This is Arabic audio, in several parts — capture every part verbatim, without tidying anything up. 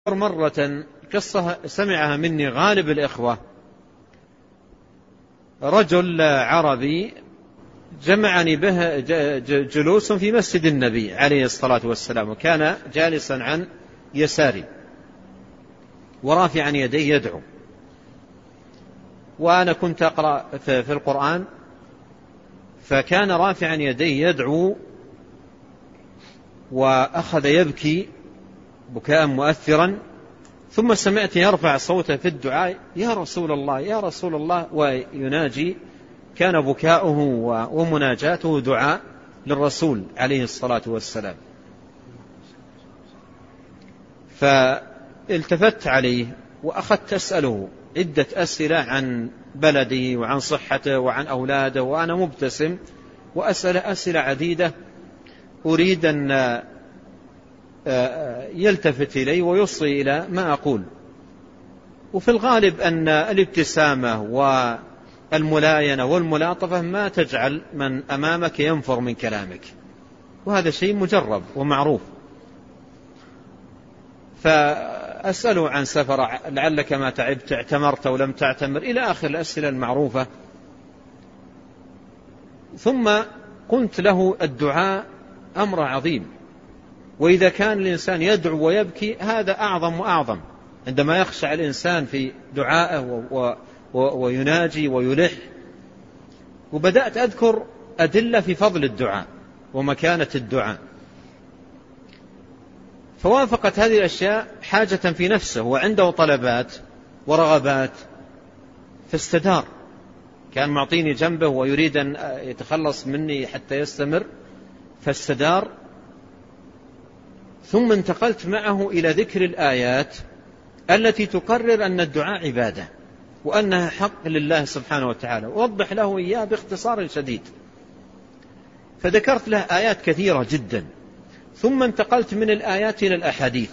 مرة قصة سمعها مني غالب الإخوة. رجل عربي جمعني به جلوس في مسجد النبي عليه الصلاة والسلام، وكان جالسا عن يساري ورافعا يديه يدعو، وأنا كنت أقرأ في القرآن، فكان رافعا يديه يدعو وأخذ يبكي بكاء مؤثرا، ثم سمعت يرفع صوته في الدعاء: يا رسول الله يا رسول الله، ويناجي. كان بكاؤه ومناجاته دعاء للرسول عليه الصلاة والسلام. فالتفت عليه وأخذت أسأله عدة أسئلة عن بلده وعن صحته وعن أولاده، وأنا مبتسم وأسأل أسئلة عديدة أريد أن يلتفت إلي ويصغي إلى ما أقول. وفي الغالب أن الابتسامة والملاينة والملاطفة ما تجعل من أمامك ينفر من كلامك، وهذا شيء مجرب ومعروف. فأسأله عن سفر، لعلك ما تعبت، اعتمرت أو لم تعتمر، إلى آخر الأسئلة المعروفة. ثم قلت له: الدعاء أمر عظيم، وإذا كان الإنسان يدعو ويبكي هذا أعظم وأعظم، عندما يخشع الإنسان في دعائه ويناجي ويلح. وبدأت أذكر أدلة في فضل الدعاء ومكانة الدعاء، فوافقت هذه الأشياء حاجة في نفسه، وعنده طلبات ورغبات، فاستدار. كان معطيني جنبه ويريد أن يتخلص مني حتى يستمر، فاستدار. ثم انتقلت معه إلى ذكر الآيات التي تقرر أن الدعاء عبادة وأنها حق لله سبحانه وتعالى، ووضح له إياه باختصار شديد. فذكرت له آيات كثيرة جدا، ثم انتقلت من الآيات إلى الأحاديث،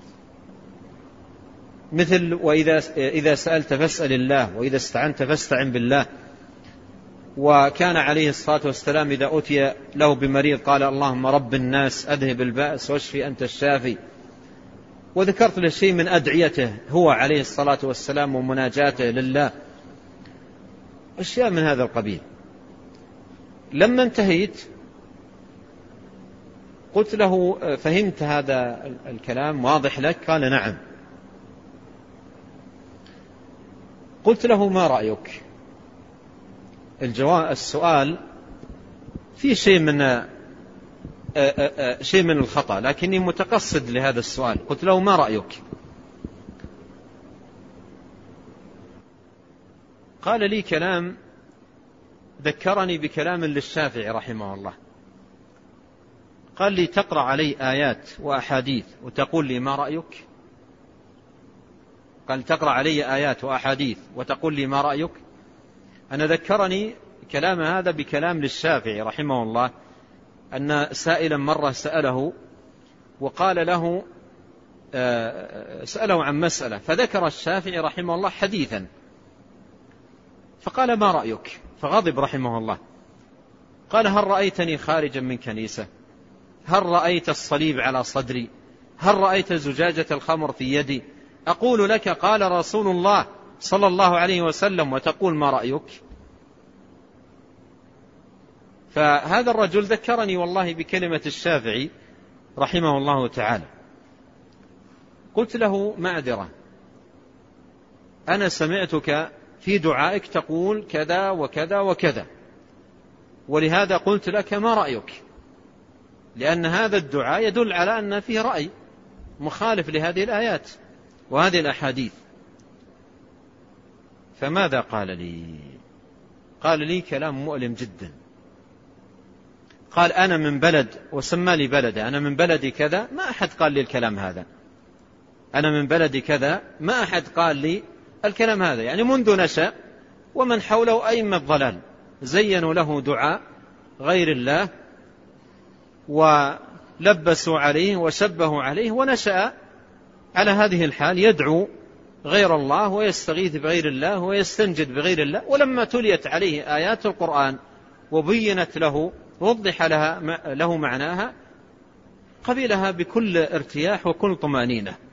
مثل: وإذا إذا سألت فاسأل الله، وإذا استعنت فاستعن بالله. وكان عليه الصلاة والسلام إذا أتي له بمريض قال: اللهم رب الناس أذهب البأس واشفي أنت الشافي. وذكرت له شيء من أدعيته هو عليه الصلاة والسلام ومناجاته لله، أشياء من هذا القبيل. لما انتهيت قلت له: فهمت هذا الكلام واضح لك؟ قال: نعم. قلت له: ما رأيك؟ الجواب السؤال في شيء من شيء من الخطأ، لكني متقصد لهذا السؤال. قلت له: ما رأيك؟ قال لي كلام ذكرني بكلام للشافعي رحمه الله. قال لي: تقرأ علي آيات وأحاديث وتقول لي ما رأيك؟ قال: تقرأ علي آيات وأحاديث وتقول لي ما رأيك؟ أنا ذكرني كلام هذا بكلام للشافعي رحمه الله، أن سائلا مرة سأله وقال له سأله عن مسألة، فذكر الشافعي رحمه الله حديثا، فقال: ما رأيك؟ فغضب رحمه الله. قال: هل رأيتني خارجا من كنيسة؟ هل رأيت الصليب على صدري؟ هل رأيت زجاجة الخمر في يدي؟ أقول لك قال رسول الله صلى الله عليه وسلم وتقول ما رأيك؟ فهذا الرجل ذكرني والله بكلمة الشافعي رحمه الله تعالى. قلت له: معذرة، أنا سمعتك في دعائك تقول كذا وكذا وكذا، ولهذا قلت لك ما رأيك، لأن هذا الدعاء يدل على أن فيه رأي مخالف لهذه الآيات وهذه الأحاديث. فماذا قال لي؟ قال لي كلام مؤلم جدا. قال: أنا من بلد، وسمى لي بلده، أنا من بلدي كذا، ما أحد قال لي الكلام هذا. أنا من بلدي كذا، ما أحد قال لي الكلام هذا. يعني منذ نشأ ومن حوله أئمة ضلال زينوا له دعاء غير الله ولبسوا عليه وشبهوا عليه، ونشأ على هذه الحال، يدعو غير الله ويستغيث بغير الله ويستنجد بغير الله. ولما تليت عليه آيات القرآن وبينت له ووضح لها له معناها، قبلها بكل ارتياح وكل طمأنينة.